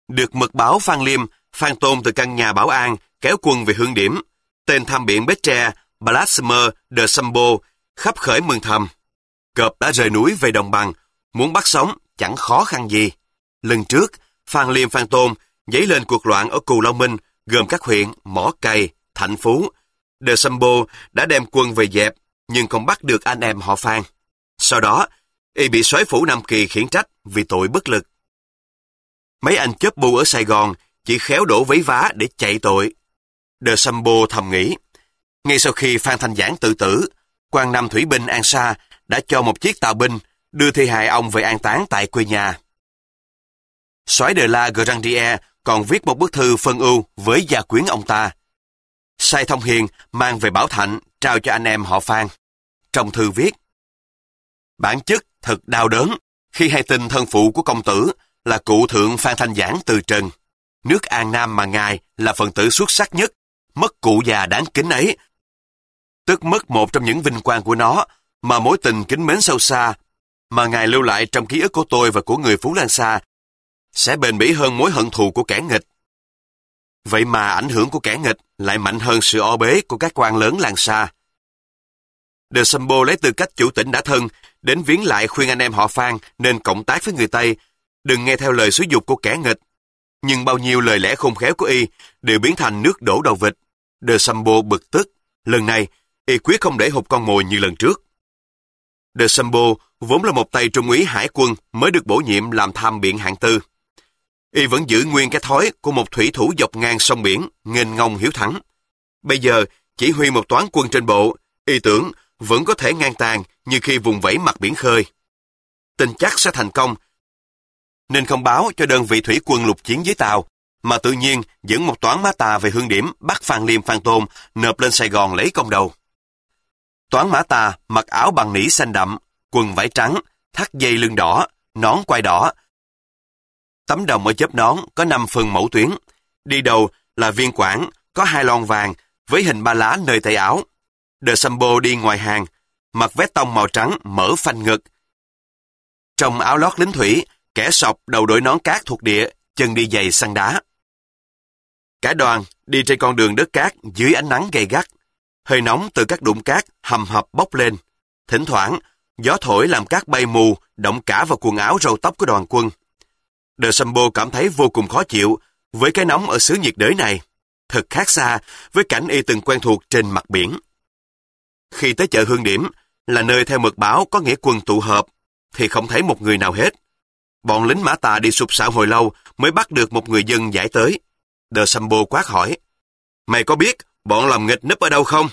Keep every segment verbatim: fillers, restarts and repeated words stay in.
Được mật báo Phan Liêm, Phan Tôn từ căn nhà bảo an kéo quân về Hương Điểm. Tên tham biện Bết Tre, Blasmer de Sambo khắp khởi mừng thầm. Cọp đã rời núi về đồng bằng, muốn bắt sống chẳng khó khăn gì. Lần trước, Phan Liêm Phan Tôn dấy lên cuộc loạn ở Cù Lao Minh, gồm các huyện Mỏ Cày, Thạnh Phú. De Sambo đã đem quân về dẹp, nhưng không bắt được anh em họ Phan. Sau đó, y bị soái phủ Nam Kỳ khiển trách vì tội bất lực. Mấy anh chớp bu ở Sài Gòn chỉ khéo đổ vấy vá để chạy tội. De Sambo thầm nghĩ, ngay sau khi Phan Thanh Giảng tự tử, quan Nam thủy binh An Sa đã cho một chiếc tàu binh đưa thi hài ông về an táng tại quê nhà. Soái de la Grandier còn viết một bức thư phân ưu với gia quyến ông ta. Sai Thông Hiền mang về Bảo Thạnh trao cho anh em họ Phan. Trong thư viết, bản chất thật đau đớn khi hay tin thân phụ của công tử là cụ thượng Phan Thanh Giảng từ trần. Nước An Nam mà ngài là phần tử xuất sắc nhất, mất cụ già đáng kính ấy, tức mất một trong những vinh quang của nó mà mối tình kính mến sâu xa mà ngài lưu lại trong ký ức của tôi và của người Phú Lan Sa sẽ bền bỉ hơn mối hận thù của kẻ nghịch. Vậy mà ảnh hưởng của kẻ nghịch lại mạnh hơn sự o bế của các quan lớn Lan Sa. De Sambo lấy tư cách chủ tỉnh đã thân đến viếng lại khuyên anh em họ Phan nên cộng tác với người Tây, đừng nghe theo lời xúi giục của kẻ nghịch. Nhưng bao nhiêu lời lẽ khôn khéo của y đều biến thành nước đổ đầu vịt. De Sambo bực tức. Lần này, y quyết không để hụt con mồi như lần trước. De Sambo vốn là một tay trung úy hải quân mới được bổ nhiệm làm tham biện hạng tư. Y vẫn giữ nguyên cái thói của một thủy thủ dọc ngang sông biển, nghênh ngông hiếu thắng. Bây giờ, chỉ huy một toán quân trên bộ, y tưởng vẫn có thể ngang tàn như khi vùng vẫy mặt biển khơi. Tin chắc sẽ thành công, nên không báo cho đơn vị thủy quân lục chiến với Tàu, mà tự nhiên dẫn một toán Mã Tà về Hương Điểm bắt Phan Liêm Phan Tôn nộp lên Sài Gòn lấy công đầu. Toán Mã Tà mặc áo bằng nỉ xanh đậm, quần vải trắng, thắt dây lưng đỏ, nón quai đỏ. Tấm đồng ở chớp nón có năm phần mẫu tuyến. Đi đầu là viên quản có hai lon vàng với hình ba lá nơi tay áo. De Sambo đi ngoài hàng, mặc vest tông màu trắng mở phanh ngực. Trong áo lót lính thủy, kẻ sọc đầu đội nón cát thuộc địa, chân đi giày săn đá. Cả đoàn đi trên con đường đất cát dưới ánh nắng gay gắt. Hơi nóng từ các đụng cát hầm hập bốc lên. Thỉnh thoảng, gió thổi làm cát bay mù, động cả vào quần áo râu tóc của đoàn quân. De Sambo cảm thấy vô cùng khó chịu với cái nóng ở xứ nhiệt đới này. Thật khác xa với cảnh y từng quen thuộc trên mặt biển. Khi tới chợ Hương Điểm, là nơi theo mật báo có nghĩa quân tụ hợp, thì không thấy một người nào hết. Bọn lính Mã Tà đi sục sạo hồi lâu mới bắt được một người dân giải tới. De Sambo quát hỏi, mày có biết bọn làm nghịch núp ở đâu không?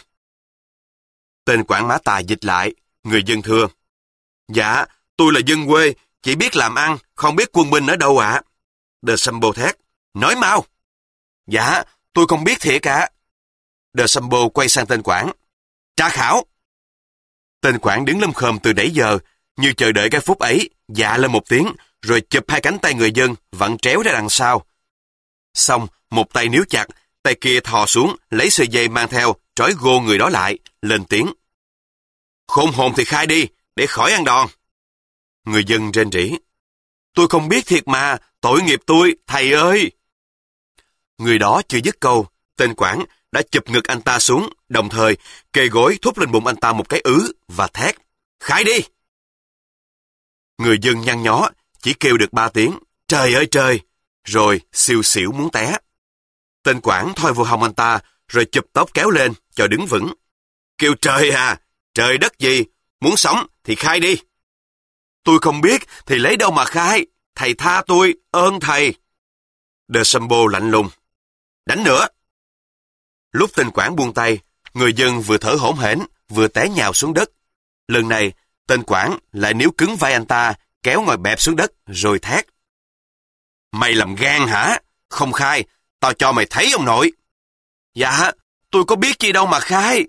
Tên quản Mã Tà dịch lại, người dân thưa, dạ, tôi là dân quê, chỉ biết làm ăn, không biết quân binh ở đâu ạ. À? De Sambo thét, nói mau. Dạ, tôi không biết thiệt ạ. De Sambo quay sang tên quản, tra khảo. Tên quản đứng lâm khom từ nãy giờ, như chờ đợi cái phút ấy, dạ lên một tiếng, rồi chụp hai cánh tay người dân, vặn tréo ra đằng sau. Xong, một tay níu chặt, tay kia thò xuống, lấy sợi dây mang theo, trói gô người đó lại, lên tiếng. Khôn hồn thì khai đi, để khỏi ăn đòn. Người dân rên rỉ. Tôi không biết thiệt mà, tội nghiệp tôi, thầy ơi. Người đó chưa dứt câu, tên quản đã chụp ngực anh ta xuống, đồng thời kề gối thúc lên bụng anh ta một cái ứ và thét. Khai đi! Người dân nhăn nhó, chỉ kêu được ba tiếng. Trời ơi trời! Rồi siêu xỉu muốn té. Tên quản thoi vô hông anh ta, rồi chụp tóc kéo lên, cho đứng vững. Kêu trời à! Trời đất gì! Muốn sống thì khai đi! Tôi không biết thì lấy đâu mà khai. Thầy tha tôi, ơn thầy. De Sambo lạnh lùng. Đánh nữa. Lúc tên quản buông tay, người dân vừa thở hổn hển, vừa té nhào xuống đất. Lần này, tên quản lại níu cứng vai anh ta, kéo ngồi bẹp xuống đất, rồi thét. Mày làm gan hả? Không khai, tao cho mày thấy ông nội. Dạ, tôi có biết chi đâu mà khai.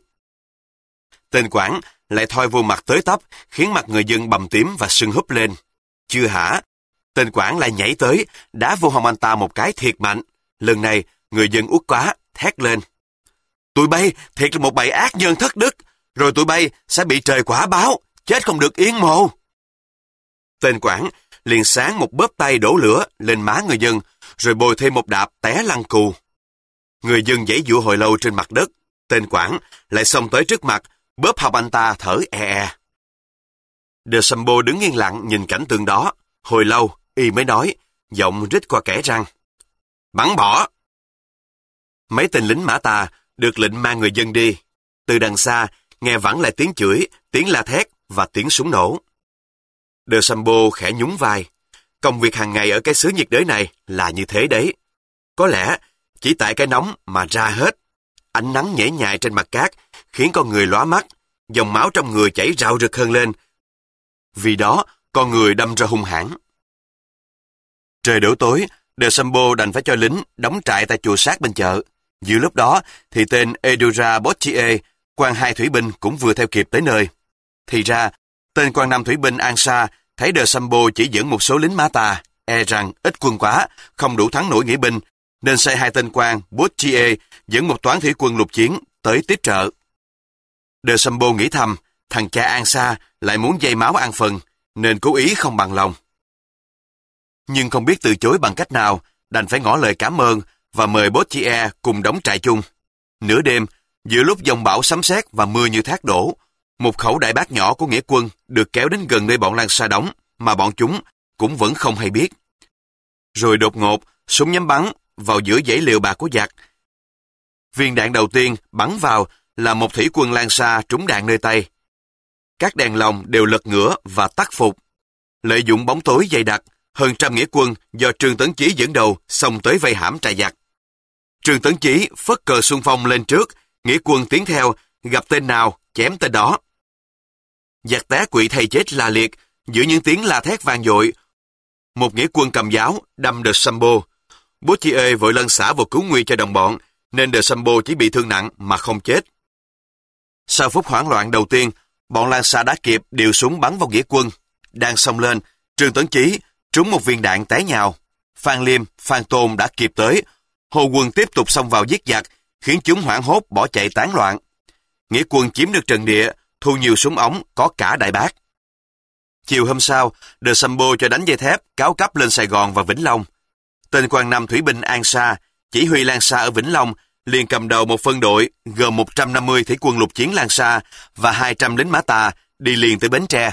Tên quản lại thoi vô mặt tới tấp, khiến mặt người dân bầm tím và sưng húp lên. Chưa hả? Tên quản lại nhảy tới, đá vô hông anh ta một cái thiệt mạnh. Lần này, người dân uất quá, thét lên. Tụi bay thiệt là một bầy ác nhân thất đức, rồi tụi bay sẽ bị trời quả báo, chết không được yên mồ. Tên quản liền sáng một bóp tay đổ lửa lên má người dân, rồi bồi thêm một đạp té lăn cù. Người dân giãy giụa hồi lâu trên mặt đất, tên quản lại xông tới trước mặt, bóp họng anh ta thở e e. De Sambo đứng yên lặng nhìn cảnh tượng đó, hồi lâu y mới nói, giọng rít qua kẽ răng: "Bắn bỏ!" Mấy tên lính Mã Tà được lệnh mang người dân đi. Từ đằng xa nghe vẳng lại tiếng chửi, tiếng la thét và tiếng súng nổ. De Sambo khẽ nhún vai. Công việc hàng ngày ở cái xứ nhiệt đới này là như thế đấy. Có lẽ chỉ tại cái nóng mà ra hết. Ánh nắng nhễ nhại trên mặt cát khiến con người lóa mắt, dòng máu trong người chảy rạo rực hơn lên. Vì đó, con người đâm ra hung hãn. Trời đổ tối, De Sambo đành phải cho lính đóng trại tại chùa xác bên chợ. Giữa lúc đó thì tên Edura Bottier, quan hai thủy binh cũng vừa theo kịp tới nơi. Thì ra, tên quan năm thủy binh Ansa thấy De Sambo chỉ dẫn một số lính Mã Tà, e rằng ít quân quá, không đủ thắng nổi nghĩa binh, nên sai hai tên quan Bottier dẫn một toán thủy quân lục chiến tới tiếp trợ. De Sambo nghĩ thầm, thằng cha Ansa lại muốn dây máu ăn phần, nên cố ý không bằng lòng. Nhưng không biết từ chối bằng cách nào, đành phải ngỏ lời cảm ơn và mời Bottier cùng đóng trại chung. Nửa đêm, giữa lúc dòng bão sấm sét và mưa như thác đổ, một khẩu đại bác nhỏ của nghĩa quân được kéo đến gần nơi bọn Lan Sa đóng, mà bọn chúng cũng vẫn không hay biết. Rồi đột ngột, súng nhắm bắn vào giữa dãy liều bạc của giặc. Viên đạn đầu tiên bắn vào là một thủy quân Lan Sa trúng đạn nơi tay. Các đèn lồng đều lật ngửa và tắt phục. Lợi dụng bóng tối dày đặc, hơn trăm nghĩa quân do Trương Tấn Chí dẫn đầu xông tới vây hãm trại giặc. Trương Tấn Chí phất cờ xung phong lên trước, nghĩa quân tiến theo, gặp tên nào chém tên đó. Giặc té quỵ thây chết la liệt giữa những tiếng la thét vang dội. Một nghĩa quân cầm giáo đâm De Sambo. Bottier vội lân xả vào cứu nguy cho đồng bọn, nên De Sambo chỉ bị thương nặng mà không chết. Sau phút hoảng loạn đầu tiên, bọn Lan Sa đã kịp điều súng bắn vào nghĩa quân. Đang xông lên, Trương Tấn Chí trúng một viên đạn té nhào. Phan Liêm, Phan Tôn đã kịp tới. Hồ quân tiếp tục xông vào giết giặc, khiến chúng hoảng hốt bỏ chạy tán loạn. Nghĩa quân chiếm được trận địa, thu nhiều súng ống, có cả đại bác. Chiều hôm sau, De Sambo cho đánh dây thép cáo cấp lên Sài Gòn và Vĩnh Long. Tên quan năm thủy binh An Sa, chỉ huy Lan Sa ở Vĩnh Long, liền cầm đầu một phân đội gồm một trăm năm mươi thủy quân lục chiến Lan Sa và hai trăm lính Mã Tà đi liền tới Bến Tre.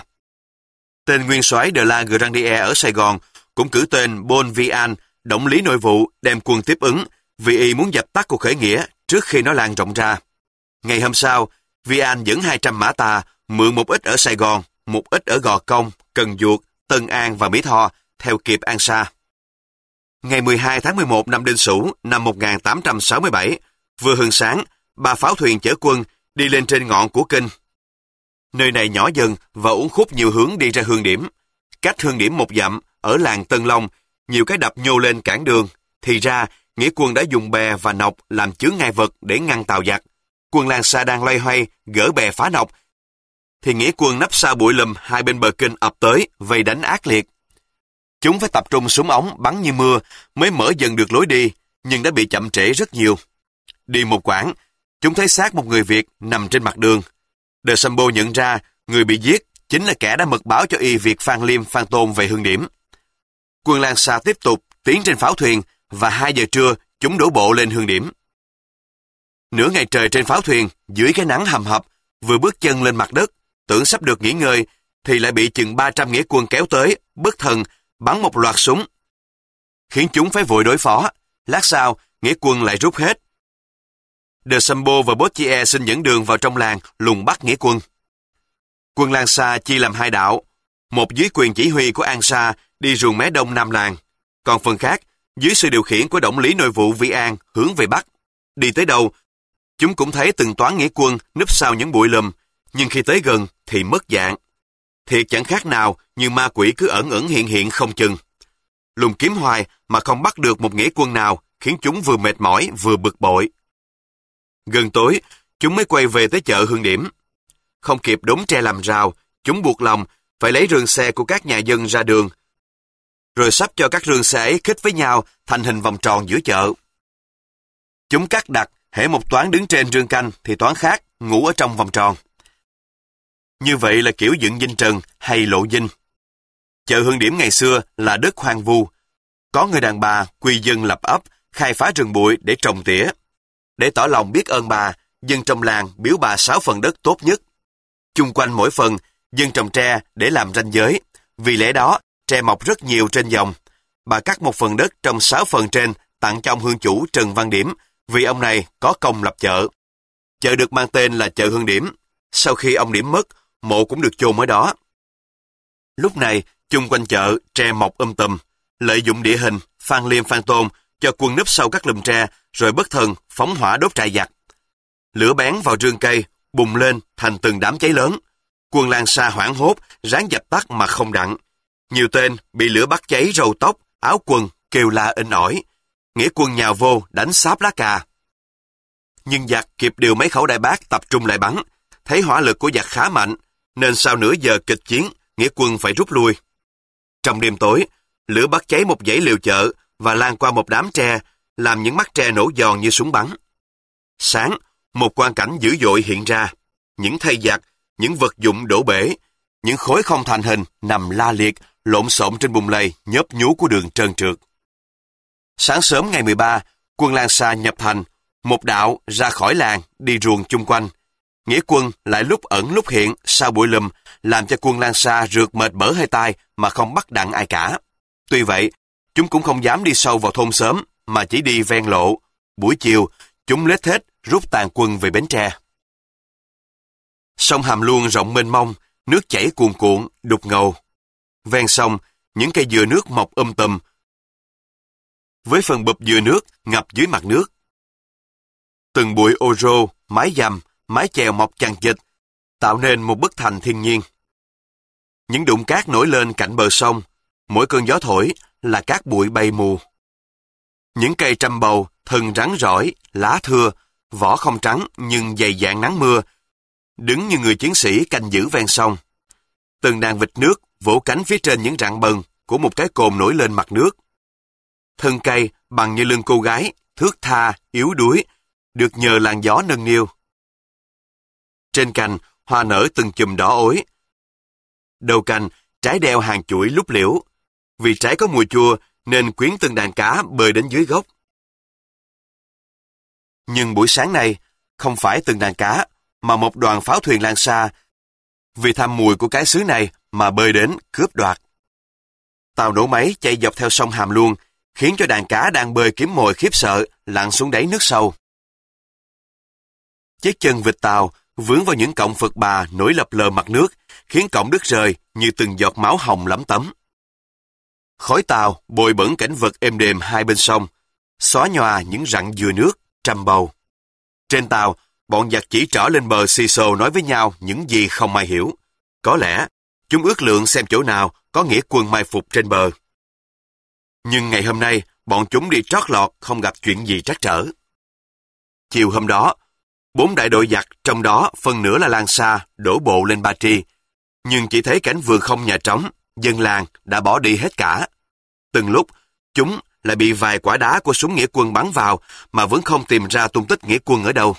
Tên nguyên soái De la Grandier ở Sài Gòn cũng cử tên Bon Vian, động lý nội vụ, đem quân tiếp ứng, vì y muốn dập tắt cuộc khởi nghĩa trước khi nó lan rộng ra. Ngày hôm sau, Vian dẫn hai trăm Mã Tà mượn một ít ở Sài Gòn, một ít ở Gò Công, Cần Duộc, Tân An và Mỹ Tho, theo kịp An Sa. Ngày mười hai tháng mười một năm Đinh Sửu năm một nghìn tám trăm sáu mươi bảy, vừa hừng sáng, ba pháo thuyền chở quân đi lên trên ngọn của Kinh. Nơi này nhỏ dần và uốn khúc nhiều hướng đi ra Hương Điểm. Cách Hương Điểm một dặm, ở làng Tân Long, nhiều cái đập nhô lên cản đường. Thì ra, nghĩa quân đã dùng bè và nọc làm chướng ngại vật để ngăn tàu giặc. Quân Lan Sa đang loay hoay, gỡ bè phá nọc, thì nghĩa quân nấp sau bụi lùm hai bên bờ Kinh ập tới, vây đánh ác liệt. Chúng phải tập trung súng ống bắn như mưa mới mở dần được lối đi, nhưng đã bị chậm trễ rất nhiều. Đi một quãng, chúng thấy xác một người Việt nằm trên mặt đường. De Sambo nhận ra người bị giết chính là kẻ đã mật báo cho y việc Phan Liêm, Phan Tôn về Hương Điểm. Quân Lan Sa tiếp tục tiến trên pháo thuyền và hai giờ trưa chúng đổ bộ lên Hương Điểm. Nửa ngày trời trên pháo thuyền, dưới cái nắng hầm hập, vừa bước chân lên mặt đất, tưởng sắp được nghỉ ngơi, thì lại bị chừng ba trăm nghĩa quân kéo tới, bất thần, bắn một loạt súng, khiến chúng phải vội đối phó. Lát sau, nghĩa quân lại rút hết. De Sambo và Bottier xin dẫn đường vào trong làng lùng bắt nghĩa quân. Quân Lan Sa chia làm hai đạo, một dưới quyền chỉ huy của An Sa đi ruồng mé đông nam làng, còn phần khác dưới sự điều khiển của động lý nội vụ Vi An hướng về bắc. Đi tới đâu, chúng cũng thấy từng toán nghĩa quân núp sau những bụi lùm, nhưng khi tới gần thì mất dạng. Thiệt chẳng khác nào như ma quỷ cứ ẩn ẩn hiện hiện không chừng. Lùng kiếm hoài mà không bắt được một nghĩa quân nào, khiến chúng vừa mệt mỏi vừa bực bội. Gần tối, chúng mới quay về tới chợ Hương Điểm. Không kịp đốn tre làm rào, chúng buộc lòng phải lấy rương xe của các nhà dân ra đường, rồi sắp cho các rương xe ấy khít với nhau thành hình vòng tròn giữa chợ. Chúng cắt đặt, hễ một toán đứng trên rương canh thì toán khác ngủ ở trong vòng tròn. Như vậy là kiểu dựng dinh trần hay lộ dinh. Chợ Hương Điểm ngày xưa là đất hoang vu. Có người đàn bà quy dân lập ấp, khai phá rừng bụi để trồng tỉa. Để tỏ lòng biết ơn bà, dân trong làng biếu bà sáu phần đất tốt nhất. Chung quanh mỗi phần, dân trồng tre để làm ranh giới. Vì lẽ đó, tre mọc rất nhiều trên dòng. Bà cắt một phần đất trong sáu phần trên tặng cho ông hương chủ Trần Văn Điểm, vì ông này có công lập chợ. Chợ được mang tên là chợ Hương Điểm. Sau khi ông Điểm mất, mộ cũng được chôn ở đó. Lúc này, chung quanh chợ, tre mọc um tùm. Lợi dụng địa hình, Phan Liêm Phan Tôn cho quân núp sau các lùm tre, rồi bất thần phóng hỏa đốt trại giặc. Lửa bén vào rương cây, bùng lên thành từng đám cháy lớn. Quân Lan Sa hoảng hốt, ráng dập tắt mà không đặng. Nhiều tên bị lửa bắt cháy râu tóc, áo quần, kêu la inh ỏi. Nghĩa quân nhào vô đánh xáp lá cà. Nhưng giặc kịp điều mấy khẩu đại bác tập trung lại bắn. Thấy hỏa lực của giặc khá mạnh, nên sau nửa giờ kịch chiến, nghĩa quân phải rút lui. Trong đêm tối, lửa bắt cháy một dãy liều chợ và lan qua một đám tre, làm những mắt tre nổ giòn như súng bắn. Sáng, một quang cảnh dữ dội hiện ra. Những thây giặc, những vật dụng đổ bể, những khối không thành hình nằm la liệt, lộn xộn trên bùn lầy nhớp nhú của đường trơn trượt. Sáng sớm ngày mười ba, quân Lan Sa nhập thành, một đạo ra khỏi làng đi ruồng chung quanh. Nghĩa quân lại lúc ẩn lúc hiện sau bụi lùm, làm cho quân Lan Sa rượt mệt bở hơi tai mà không bắt đặng ai cả. Tuy vậy, chúng cũng không dám đi sâu vào thôn xóm, mà chỉ đi ven lộ. Buổi chiều, chúng lết thết rút tàn quân về Bến Tre. Sông Hàm Luông rộng mênh mông, nước chảy cuồn cuộn, đục ngầu. Ven sông, những cây dừa nước mọc um tùm, với phần bụp dừa nước ngập dưới mặt nước. Từng bụi ô rô, mái dầm, mái chèo mọc chằng chịt, tạo nên một bức thành thiên nhiên. Những đụng cát nổi lên cạnh bờ sông, mỗi cơn gió thổi là cát bụi bay mù. Những cây trăm bầu, thân rắn rỏi, lá thưa, vỏ không trắng nhưng dày dạn nắng mưa, đứng như người chiến sĩ canh giữ ven sông. Từng đàn vịt nước vỗ cánh phía trên những rặng bần của một cái cồn nổi lên mặt nước. Thân cây bằng như lưng cô gái, thướt tha, yếu đuối, được nhờ làn gió nâng niu. Trên cành, hoa nở từng chùm đỏ ối. Đầu cành, trái đeo hàng chuỗi lúc liễu. Vì trái có mùi chua nên quyến từng đàn cá bơi đến dưới gốc. Nhưng buổi sáng nay, không phải từng đàn cá, mà một đoàn pháo thuyền Lan Sa, vì tham mùi của cái xứ này mà bơi đến cướp đoạt. Tàu nổ máy chạy dọc theo sông Hàm Luông, khiến cho đàn cá đang bơi kiếm mồi khiếp sợ lặn xuống đáy nước sâu. Chiếc chân vịt tàu vướng vào những cọng phật bà nổi lập lờ mặt nước, khiến cọng đứt rời như từng giọt máu hồng lấm tấm. Khói tàu bồi bẩn cảnh vật êm đềm hai bên sông, xóa nhòa những rặng dừa nước, trăm bầu. Trên tàu, bọn giặc chỉ trỏ lên bờ xì xồ nói với nhau những gì không ai hiểu. Có lẽ, chúng ước lượng xem chỗ nào có nghĩa quân mai phục trên bờ. Nhưng ngày hôm nay, bọn chúng đi trót lọt không gặp chuyện gì trắc trở. Chiều hôm đó, bốn đại đội giặc, trong đó phần nửa là Lan Sa, đổ bộ lên Ba Tri. Nhưng chỉ thấy cảnh vườn không nhà trống, dân làng đã bỏ đi hết cả. Từng lúc, chúng lại bị vài quả đá của súng nghĩa quân bắn vào mà vẫn không tìm ra tung tích nghĩa quân ở đâu.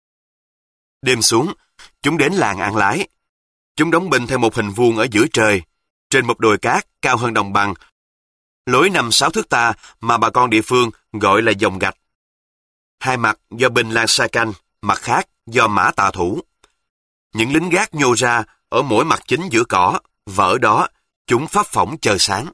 Đêm xuống, chúng đến làng An Lái. Chúng đóng binh theo một hình vuông ở giữa trời, trên một đồi cát cao hơn đồng bằng, lối năm sáu thước ta mà bà con địa phương gọi là dòng gạch. Hai mặt do binh Lan Sa canh, mặt khác do Mã Tà thủ. Những lính gác nhô ra ở mỗi mặt chính giữa cỏ, và ở đó chúng phấp phỏng chờ sáng.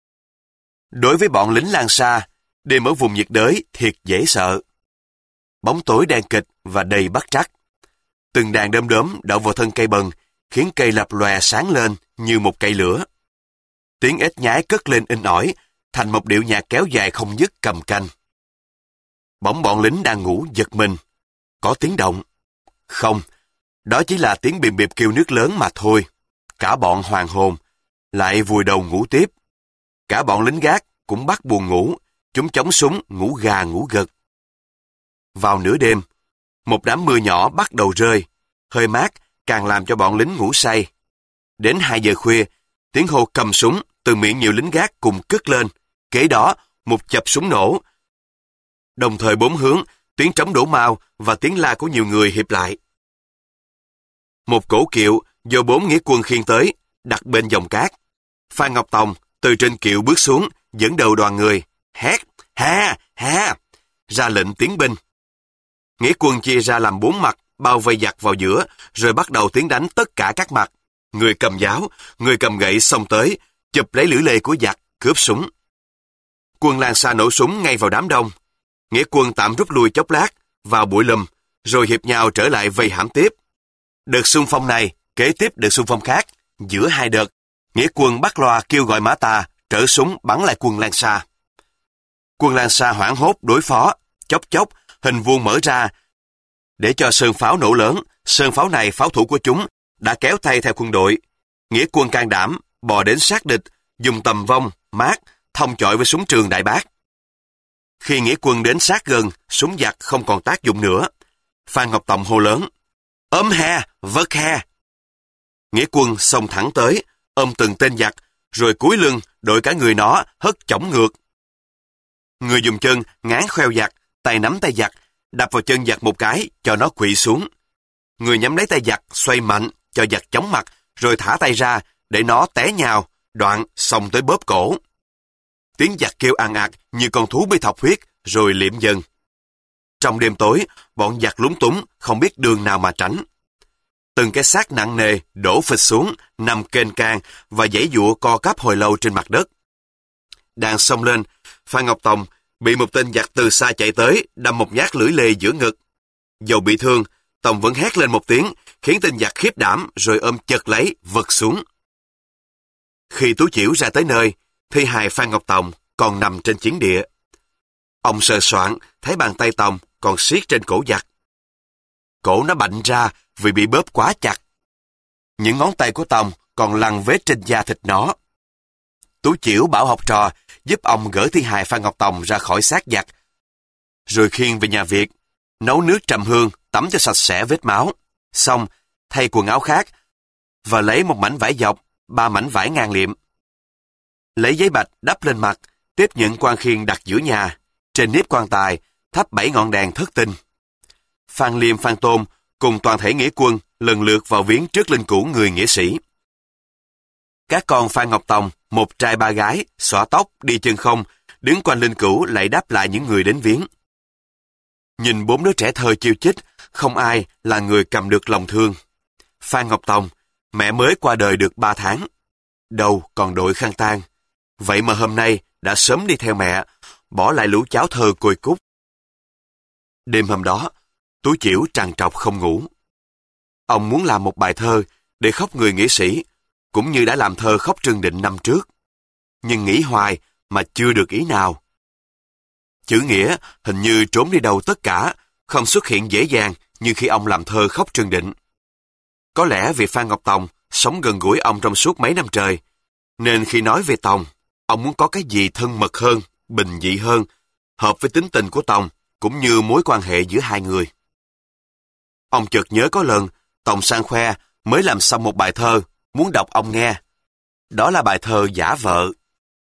Đối với bọn lính Lan Sa, đêm ở vùng nhiệt đới thiệt dễ sợ. Bóng tối đen kịch và đầy bắt trắc. Từng đàn đom đóm đậu vào thân cây bần, khiến cây lập lòe sáng lên như một cây lửa. Tiếng ếch nhái cất lên inh ỏi, thành một điệu nhạc kéo dài không dứt cầm canh. Bỗng bọn lính đang ngủ giật mình. Có tiếng động. Không, đó chỉ là tiếng bìm bịp kêu nước lớn mà thôi. Cả bọn hoàn hồn, lại vùi đầu ngủ tiếp. Cả bọn lính gác cũng bắt buồn ngủ, chúng chống súng ngủ gà ngủ gật. Vào nửa đêm, một đám mưa nhỏ bắt đầu rơi, hơi mát càng làm cho bọn lính ngủ say. Đến hai giờ khuya, tiếng hô cầm súng từ miệng nhiều lính gác cùng cất lên, kế đó một chập súng nổ. Đồng thời bốn hướng, tiếng trống đổ mao và tiếng la của nhiều người hiệp lại. Một cỗ kiệu do bốn nghĩa quân khiêng tới, đặt bên dòng cát. Phan Ngọc Tòng từ trên kiệu bước xuống, dẫn đầu đoàn người, hét, ha, ha, ra lệnh tiến binh. Nghĩa quân chia ra làm bốn mặt, bao vây giặc vào giữa, rồi bắt đầu tiến đánh tất cả các mặt. Người cầm giáo, người cầm gậy xông tới, chụp lấy lưỡi lê của giặc, cướp súng. Quân Lan Sa nổ súng ngay vào đám đông. Nghĩa quân tạm rút lui chốc lát, vào bụi lùm, rồi hiệp nhau trở lại vây hãm tiếp. Đợt xung phong này, kế tiếp đợt xung phong khác. Giữa hai đợt, Nghĩa quân bắt loa kêu gọi Mã Tà, trở súng bắn lại quân Lan Sa. Quân Lan Sa hoảng hốt đối phó, chốc chốc, hình vuông mở ra. Để cho sơn pháo nổ lớn, sơn pháo này pháo thủ của chúng đã kéo tay theo quân đội. Nghĩa quân can đảm, bò đến sát địch, dùng tầm vong, mát, thông chọi với súng trường Đại Bác. Khi Nghĩa quân đến sát gần, súng giặc không còn tác dụng nữa. Phan Ngọc Tòng hô lớn, ôm he, vớt he. Nghĩa quân xông thẳng tới, ôm từng tên giặc, rồi cúi lưng, đội cả người nó, hất chổng ngược. Người dùng chân ngán khoeo giặc, tay nắm tay giặc, đập vào chân giặc một cái, cho nó quỵ xuống. Người nhắm lấy tay giặc, xoay mạnh, cho giặc chóng mặt, rồi thả tay ra, để nó té nhào, đoạn xông tới bóp cổ. Tiếng giặc kêu àng ạt như con thú bị thọc huyết, rồi liệm dần. Trong đêm tối, bọn giặc lúng túng, không biết đường nào mà tránh. Từng cái xác nặng nề đổ phịch xuống, nằm kênh can và giãy giụa co cắp hồi lâu trên mặt đất. Đang xông lên, Phan Ngọc Tòng bị một tên giặc từ xa chạy tới, đâm một nhát lưỡi lê giữa ngực. Dầu bị thương, Tòng vẫn hét lên một tiếng, khiến tên giặc khiếp đảm, rồi ôm chật lấy, vật xuống. Khi Tú Chiểu ra tới nơi, thi hài Phan Ngọc Tòng còn nằm trên chiến địa. Ông sờ soạng thấy bàn tay Tòng còn siết trên cổ giặc. Cổ nó bạnh ra vì bị bóp quá chặt. Những ngón tay của Tòng còn lằn vết trên da thịt nó. Tú Chiểu bảo học trò giúp ông gỡ thi hài Phan Ngọc Tòng ra khỏi xác giặc, rồi khiêng về nhà Việt, nấu nước trầm hương, tắm cho sạch sẽ vết máu, xong thay quần áo khác và lấy một mảnh vải dọc, ba mảnh vải ngang liệm. Lấy giấy bạch đắp lên mặt, tiếp nhận quan khiên đặt giữa nhà, trên nếp quan tài thắp bảy ngọn đèn thất tinh. Phan Liêm, Phan Tôn cùng toàn thể nghĩa quân lần lượt vào viếng trước linh cữu người nghĩa sĩ. Các con Phan Ngọc Tòng, một trai ba gái, xõa tóc, đi chân không, đứng quanh linh cữu lại đáp lại những người đến viếng. Nhìn bốn đứa trẻ thơ chiêu chích, không ai là người cầm được lòng thương. Phan Ngọc Tòng, mẹ mới qua đời được ba tháng, đầu còn đội khăn tang. Vậy mà hôm nay đã sớm đi theo mẹ, bỏ lại lũ cháu thơ côi cút. Đêm hôm đó, Tú Chiểu trằn trọc không ngủ. Ông muốn làm một bài thơ để khóc người nghĩa sĩ, cũng như đã làm thơ khóc Trương Định năm trước. Nhưng nghĩ hoài mà chưa được ý nào. Chữ nghĩa hình như trốn đi đâu tất cả, không xuất hiện dễ dàng như khi ông làm thơ khóc Trương Định. Có lẽ vì Phan Ngọc Tòng sống gần gũi ông trong suốt mấy năm trời, nên khi nói về Tòng, ông muốn có cái gì thân mật hơn, bình dị hơn, hợp với tính tình của Tòng, cũng như mối quan hệ giữa hai người. Ông chợt nhớ có lần, Tòng sang khoe mới làm xong một bài thơ, muốn đọc ông nghe. Đó là bài thơ Giả Vợ.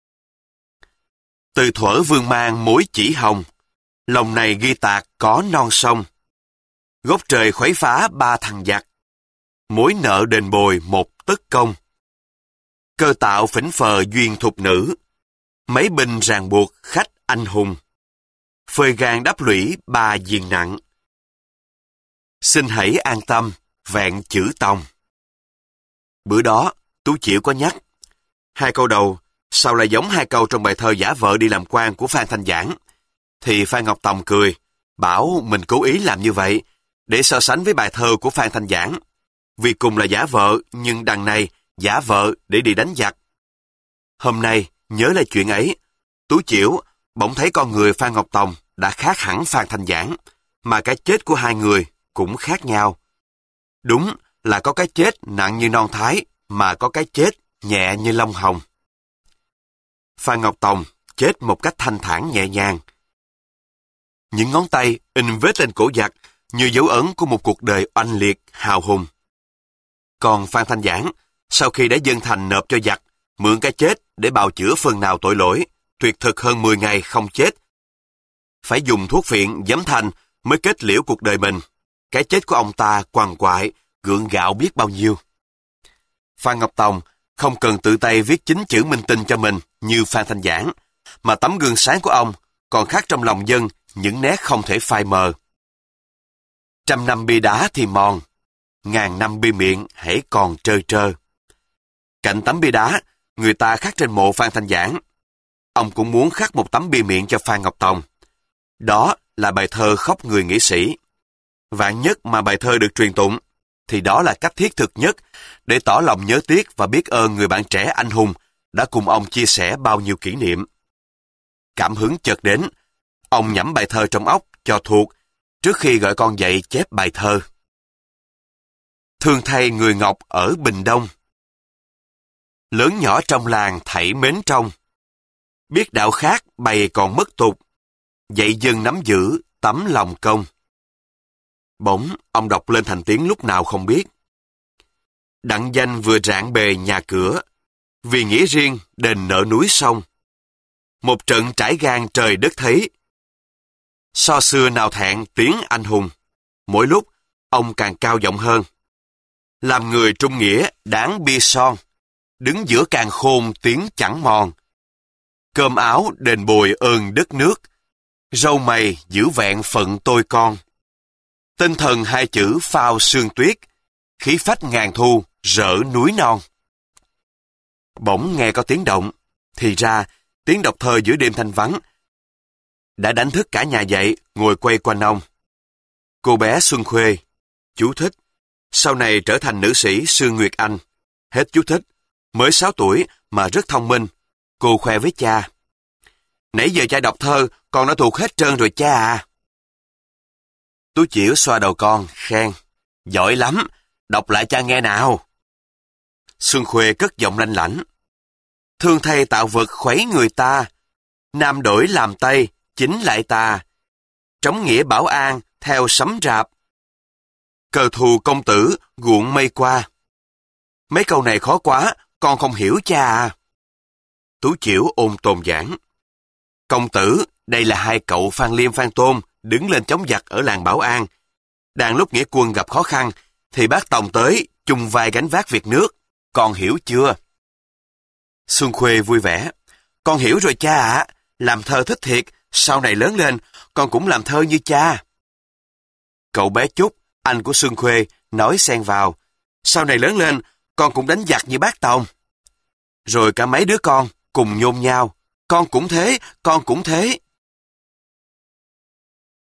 Từ thuở vương mang mối chỉ hồng, lòng này ghi tạc có non sông. Gốc trời khuấy phá ba thằng giặc, mối nợ đền bồi một tất công. Cơ tạo phỉnh phờ duyên thục nữ, mấy binh ràng buộc khách anh hùng. Phơi gan đắp lũy ba diền nặng, xin hãy an tâm vẹn chữ Tòng. Bữa đó, Tú Chiểu có nhắc. Hai câu đầu, sao lại giống hai câu trong bài thơ Giả Vợ đi làm quan của Phan Thanh Giảng? Thì Phan Ngọc Tòng cười, bảo mình cố ý làm như vậy, để so sánh với bài thơ của Phan Thanh Giảng. Vì cùng là giả vợ, nhưng đằng này giả vợ để đi đánh giặc. Hôm nay, nhớ lại chuyện ấy, Tú Chiểu bỗng thấy con người Phan Ngọc Tòng đã khác hẳn Phan Thanh Giảng, mà cái chết của hai người cũng khác nhau. Đúng là có cái chết nặng như non thái, mà có cái chết nhẹ như lông hồng. Phan Ngọc Tòng chết một cách thanh thản nhẹ nhàng. Những ngón tay in vết lên cổ giặc như dấu ấn của một cuộc đời oanh liệt, hào hùng. Còn Phan Thanh Giảng, sau khi đã dâng thành nộp cho giặc, mượn cái chết để bào chữa phần nào tội lỗi, tuyệt thực hơn mười ngày không chết. Phải dùng thuốc phiện giấm thành mới kết liễu cuộc đời mình. Cái chết của ông ta quằn quại, gượng gạo biết bao nhiêu. Phan Ngọc Tòng không cần tự tay viết chính chữ minh tinh cho mình như Phan Thanh Giảng, mà tấm gương sáng của ông còn khắc trong lòng dân những nét không thể phai mờ. Trăm năm bia đá thì mòn, ngàn năm bia miệng hãy còn trơ trơ. Cạnh tấm bia đá, người ta khắc trên mộ Phan Thanh Giảng. Ông cũng muốn khắc một tấm bia miệng cho Phan Ngọc Tòng. Đó là bài thơ Khóc Người Nghĩa Sĩ. Vạn nhất mà bài thơ được truyền tụng, thì đó là cách thiết thực nhất để tỏ lòng nhớ tiếc và biết ơn người bạn trẻ anh hùng đã cùng ông chia sẻ bao nhiêu kỷ niệm. Cảm hứng chợt đến, ông nhẩm bài thơ trong óc cho thuộc trước khi gọi con dậy chép bài thơ. Thương thay người Ngọc ở Bình Đông. Lớn nhỏ trong làng thảy mến trong. Biết đạo khác bày còn mất tục. Dạy dân nắm giữ tấm lòng công. Bỗng ông đọc lên thành tiếng lúc nào không biết. Đặng danh vừa rạng bề nhà cửa. Vì nghĩa riêng đền nợ núi sông. Một trận trải gan trời đất thấy. So xưa nào thẹn tiếng anh hùng. Mỗi lúc ông càng cao giọng hơn. Làm người trung nghĩa đáng bia son. Đứng giữa càng khôn tiếng chẳng mòn. Cơm áo đền bồi ơn đất nước. Râu mày giữ vẹn phận tôi con. Tinh thần hai chữ phao sương tuyết. Khí phách ngàn thu rỡ núi non. Bỗng nghe có tiếng động. Thì ra tiếng đọc thơ giữa đêm thanh vắng đã đánh thức cả nhà dậy ngồi quay quanh ông. Cô bé Xuân Khuê, chú thích, sau này trở thành nữ sĩ Sương Nguyệt Anh. Hết chú thích. Mới sáu tuổi mà rất thông minh. Cô khoe với cha. Nãy giờ cha đọc thơ, con đã thuộc hết trơn rồi cha à. Tú Chiểu xoa đầu con, khen. Giỏi lắm, đọc lại cha nghe nào. Xuân Khuê cất giọng lanh lảnh. Thương thay tạo vật khuấy người ta. Nam đổi làm Tây, chính lại ta. Trống nghĩa bảo an, theo sấm rạp. Cờ thù công tử, guộn mây qua. Mấy câu này khó quá, con không hiểu cha à. Tú Chiểu ôn tồn giảng. Công tử, đây là hai cậu Phan Liêm Phan Tôn đứng lên chống giặc ở làng Bảo An. Đang lúc nghĩa quân gặp khó khăn, thì bác Tòng tới chung vai gánh vác việc nước. Con hiểu chưa? Xuân Khuê vui vẻ. Con hiểu rồi cha ạ. À. Làm thơ thích thiệt, sau này lớn lên, con cũng làm thơ như cha. Cậu bé Trúc, anh của Xuân Khuê, nói xen vào. Sau này lớn lên, con cũng đánh giặc như bác Tòng. Rồi cả mấy đứa con cùng nhôn nhau. Con cũng thế, con cũng thế.